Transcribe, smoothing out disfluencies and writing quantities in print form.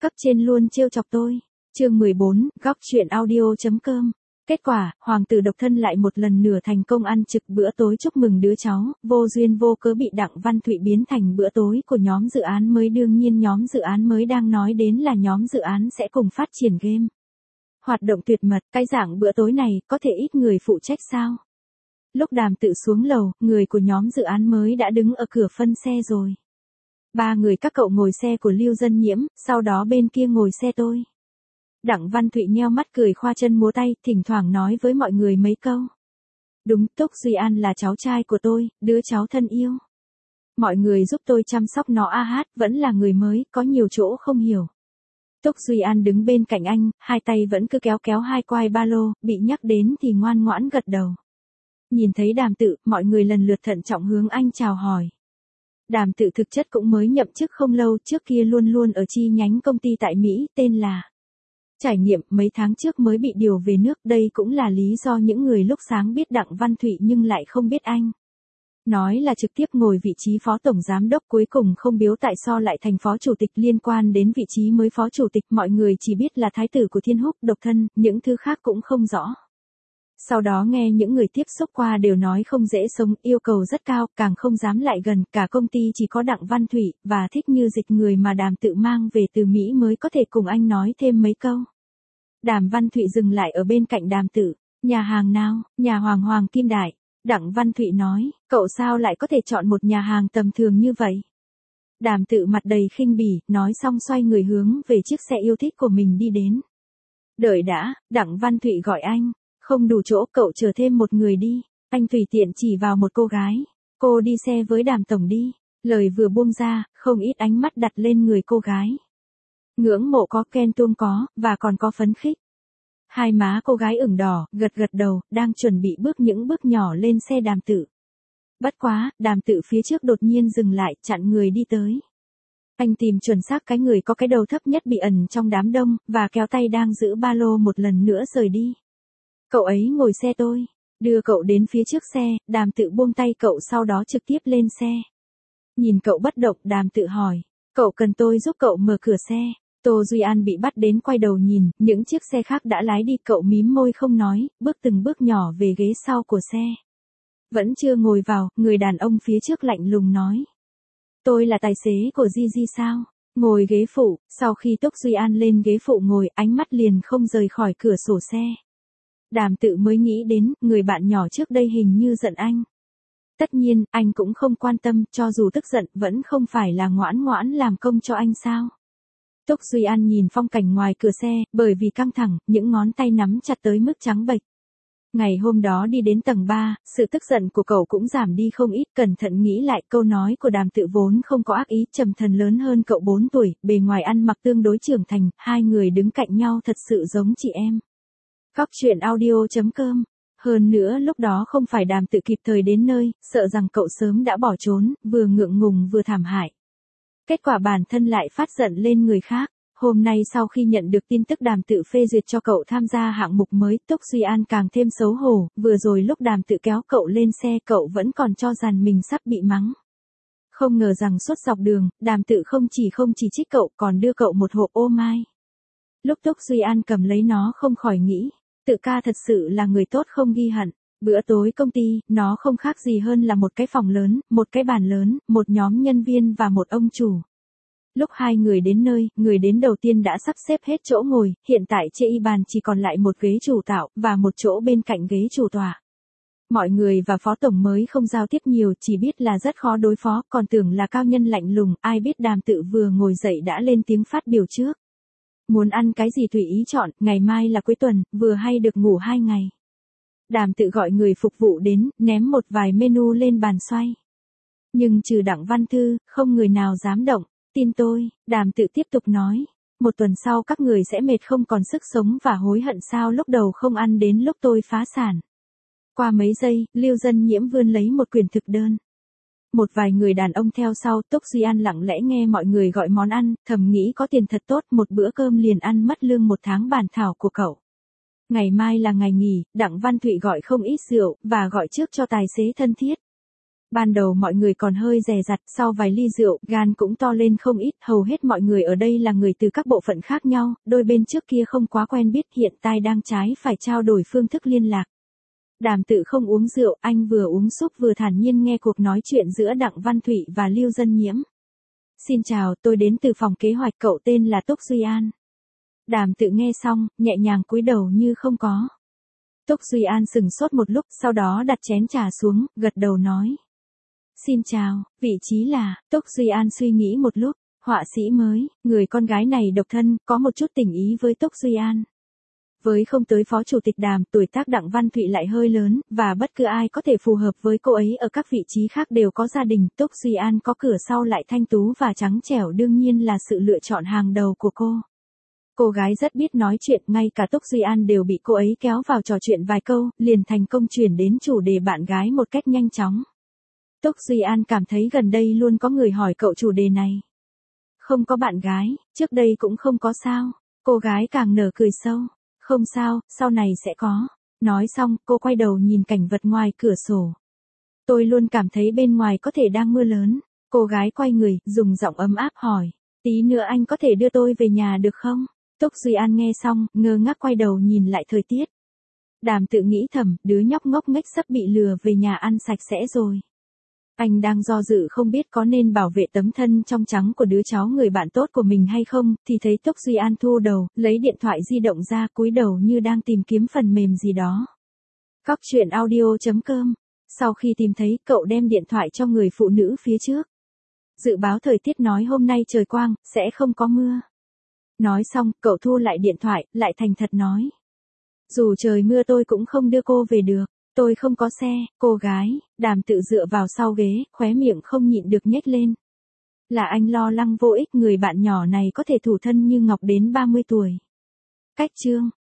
cấp trên luôn trêu chọc tôi. Chương 14, góc truyện audio.com. Kết quả, hoàng tử độc thân lại một lần nữa thành công ăn trực bữa tối chúc mừng đứa cháu, vô duyên vô cớ bị Đặng Văn Thụy biến thành bữa tối của nhóm dự án mới. Đương nhiên nhóm dự án mới đang nói đến là nhóm dự án sẽ cùng phát triển game. Hoạt động tuyệt mật, cái dạng bữa tối này có thể ít người phụ trách sao? Lúc Đàm Tự xuống lầu, người của nhóm dự án mới đã đứng ở cửa phân xe rồi. 3 người các cậu ngồi xe của Lưu Dân Nhiễm, sau đó bên kia ngồi xe tôi. Đặng Văn Thụy nheo mắt cười khoa chân múa tay, thỉnh thoảng nói với mọi người mấy câu. Đúng, Túc Duy An là cháu trai của tôi, đứa cháu thân yêu. Mọi người giúp tôi chăm sóc nó vẫn là người mới, có nhiều chỗ không hiểu. Túc Duy An đứng bên cạnh anh, hai tay vẫn cứ kéo hai quai ba lô, bị nhắc đến thì ngoan ngoãn gật đầu. Nhìn thấy Đàm Tự, mọi người lần lượt thận trọng hướng anh chào hỏi. Đàm Tự thực chất cũng mới nhậm chức không lâu, trước kia luôn luôn ở chi nhánh công ty tại Mỹ, tên là Trải Nghiệm, mấy tháng trước mới bị điều về nước, đây cũng là lý do những người lúc sáng biết Đặng Văn Thụy nhưng lại không biết anh. Nói là trực tiếp ngồi vị trí phó tổng giám đốc cuối cùng không biếu tại sao lại thành phó chủ tịch. Liên quan đến vị trí mới phó chủ tịch mọi người chỉ biết là thái tử của Thiên Húc độc thân, những thứ khác cũng không rõ. Sau đó nghe những người tiếp xúc qua đều nói không dễ sống, yêu cầu rất cao, càng không dám lại gần, cả công ty chỉ có Đặng Văn Thụy, và Thích Như Dịch người mà Đàm Tự mang về từ Mỹ mới có thể cùng anh nói thêm mấy câu. Đàm Văn Thụy dừng lại ở bên cạnh Đàm Tự, nhà hàng nào, nhà Hoàng Hoàng Kim Đại. Đặng Văn Thụy nói, cậu sao lại có thể chọn một nhà hàng tầm thường như vậy? Đàm Tự mặt đầy khinh bỉ, nói xong xoay người hướng về chiếc xe yêu thích của mình đi đến. Đợi đã, Đặng Văn Thụy gọi anh. Không đủ chỗ, cậu chờ thêm một người đi. Anh tùy tiện chỉ vào một cô gái. Cô đi xe với Đàm tổng đi. Lời vừa buông ra, không ít ánh mắt đặt lên người cô gái. Ngưỡng mộ có, ghen tuông có, và còn có phấn khích. Hai má cô gái ửng đỏ, gật đầu, đang chuẩn bị bước những bước nhỏ lên xe Đàm Tự. Bất quá, Đàm Tự phía trước đột nhiên dừng lại, chặn người đi tới. Anh tìm chuẩn xác cái người có cái đầu thấp nhất bị ẩn trong đám đông, và kéo tay đang giữ ba lô một lần nữa rời đi. Cậu ấy ngồi xe tôi, đưa cậu đến phía trước xe, Đàm Tự buông tay cậu sau đó trực tiếp lên xe. Nhìn cậu bất động, Đàm Tự hỏi, cậu cần tôi giúp cậu mở cửa xe? Tô Duy An bị bắt đến quay đầu nhìn, những chiếc xe khác đã lái đi, cậu mím môi không nói, bước từng bước nhỏ về ghế sau của xe. Vẫn chưa ngồi vào, người đàn ông phía trước lạnh lùng nói. Tôi là tài xế của Gigi sao? Ngồi ghế phụ, sau khi Túc Duy An lên ghế phụ ngồi, ánh mắt liền không rời khỏi cửa sổ xe. Đàm Tự mới nghĩ đến, người bạn nhỏ trước đây hình như giận anh. Tất nhiên, anh cũng không quan tâm, cho dù tức giận, vẫn không phải là ngoãn ngoãn làm công cho anh sao. Túc Duy An nhìn phong cảnh ngoài cửa xe, bởi vì căng thẳng, những ngón tay nắm chặt tới mức trắng bệch. Ngày hôm đó đi đến tầng 3, sự tức giận của cậu cũng giảm đi không ít, cẩn thận nghĩ lại câu nói của Đàm Tự vốn không có ác ý, Trầm Thần lớn hơn cậu 4 tuổi, bề ngoài ăn mặc tương đối trưởng thành, hai người đứng cạnh nhau thật sự giống chị em. Góc truyện audio.com. Hơn nữa lúc đó không phải Đàm Tự kịp thời đến nơi, sợ rằng cậu sớm đã bỏ trốn, vừa ngượng ngùng vừa thảm hại. Kết quả bản thân lại phát giận lên người khác. Hôm nay sau khi nhận được tin tức Đàm Tự phê duyệt cho cậu tham gia hạng mục mới, Túc Duy An càng thêm xấu hổ, vừa rồi lúc Đàm Tự kéo cậu lên xe cậu vẫn còn cho rằng mình sắp bị mắng. Không ngờ rằng suốt dọc đường, Đàm Tự không chỉ trích cậu còn đưa cậu một hộp ô mai. Lúc Túc Duy An cầm lấy nó không khỏi nghĩ, Tự ca thật sự là người tốt không ghi hận. Bữa tối công ty, nó không khác gì hơn là một cái phòng lớn, một cái bàn lớn, một nhóm nhân viên và một ông chủ. Lúc hai người đến nơi, người đến đầu tiên đã sắp xếp hết chỗ ngồi, hiện tại trên y bàn chỉ còn lại một ghế chủ tạo, và một chỗ bên cạnh ghế chủ tọa. Mọi người và phó tổng mới không giao tiếp nhiều, chỉ biết là rất khó đối phó, còn tưởng là cao nhân lạnh lùng, ai biết Đàm Tự vừa ngồi dậy đã lên tiếng phát biểu trước. Muốn ăn cái gì tùy ý chọn, ngày mai là cuối tuần, vừa hay được ngủ 2 ngày. Đàm Tự gọi người phục vụ đến, ném một vài menu lên bàn xoay. Nhưng trừ Đặng Văn Thư, không người nào dám động. Tin tôi, Đàm Tự tiếp tục nói. Một tuần sau các người sẽ mệt không còn sức sống và hối hận sao lúc đầu không ăn đến lúc tôi phá sản. Qua mấy giây, Lưu Dân Nhiễm vươn lấy một quyển thực đơn. Một vài người đàn ông theo sau, Túc Duy An lặng lẽ nghe mọi người gọi món ăn, thầm nghĩ có tiền thật tốt, một bữa cơm liền ăn mất lương 1 tháng bản thảo của cậu. Ngày mai là ngày nghỉ, Đặng Văn Thụy gọi không ít rượu, và gọi trước cho tài xế thân thiết. Ban đầu mọi người còn hơi dè dặt, sau vài ly rượu, gan cũng to lên không ít, hầu hết mọi người ở đây là người từ các bộ phận khác nhau, đôi bên trước kia không quá quen biết, hiện tại đang trái phải trao đổi phương thức liên lạc. Đàm Tự không uống rượu, anh vừa uống súp vừa thản nhiên nghe cuộc nói chuyện giữa Đặng Văn Thụy và Lưu Dân Nhiễm. Xin chào, tôi đến từ phòng kế hoạch, cậu tên là Túc Duy An. Đàm Tự nghe xong, nhẹ nhàng cúi đầu như không có. Túc Duy An sững sốt một lúc, sau đó đặt chén trà xuống, gật đầu nói. Xin chào, vị trí là, Túc Duy An suy nghĩ một lúc, họa sĩ mới, người con gái này độc thân, có một chút tình ý với Túc Duy An. Với không tới phó chủ tịch Đàm, tuổi tác Đặng Văn Thụy lại hơi lớn, và bất cứ ai có thể phù hợp với cô ấy ở các vị trí khác đều có gia đình, Túc Duy An có cửa sau lại thanh tú và trắng trẻo đương nhiên là sự lựa chọn hàng đầu của cô. Cô gái rất biết nói chuyện, ngay cả Túc Duy An đều bị cô ấy kéo vào trò chuyện vài câu, liền thành công chuyển đến chủ đề bạn gái một cách nhanh chóng. Túc Duy An cảm thấy gần đây luôn có người hỏi cậu chủ đề này. Không có bạn gái, trước đây cũng không có sao. Cô gái càng nở cười sâu. Không sao, sau này sẽ có. Nói xong, cô quay đầu nhìn cảnh vật ngoài cửa sổ. Tôi luôn cảm thấy bên ngoài có thể đang mưa lớn. Cô gái quay người, dùng giọng ấm áp hỏi. Tí nữa anh có thể đưa tôi về nhà được không? Túc Duy An nghe xong, ngơ ngác quay đầu nhìn lại thời tiết. Đàm Tự nghĩ thầm, đứa nhóc ngốc nghếch sắp bị lừa về nhà ăn sạch sẽ rồi. Anh đang do dự không biết có nên bảo vệ tấm thân trong trắng của đứa cháu người bạn tốt của mình hay không, thì thấy Túc Duy An thu đầu, lấy điện thoại di động ra, cúi đầu như đang tìm kiếm phần mềm gì đó. Góc truyện audio.com. Sau khi tìm thấy, cậu đem điện thoại cho người phụ nữ phía trước. Dự báo thời tiết nói hôm nay trời quang, sẽ không có mưa. Nói xong, cậu thu lại điện thoại, lại thành thật nói. Dù trời mưa tôi cũng không đưa cô về được. Tôi không có xe, cô gái. Đàm Tự dựa vào sau ghế, khóe miệng không nhịn được nhếch lên. Là anh lo lắng vô ích, người bạn nhỏ này có thể thủ thân như ngọc đến 30 tuổi. Cách chương.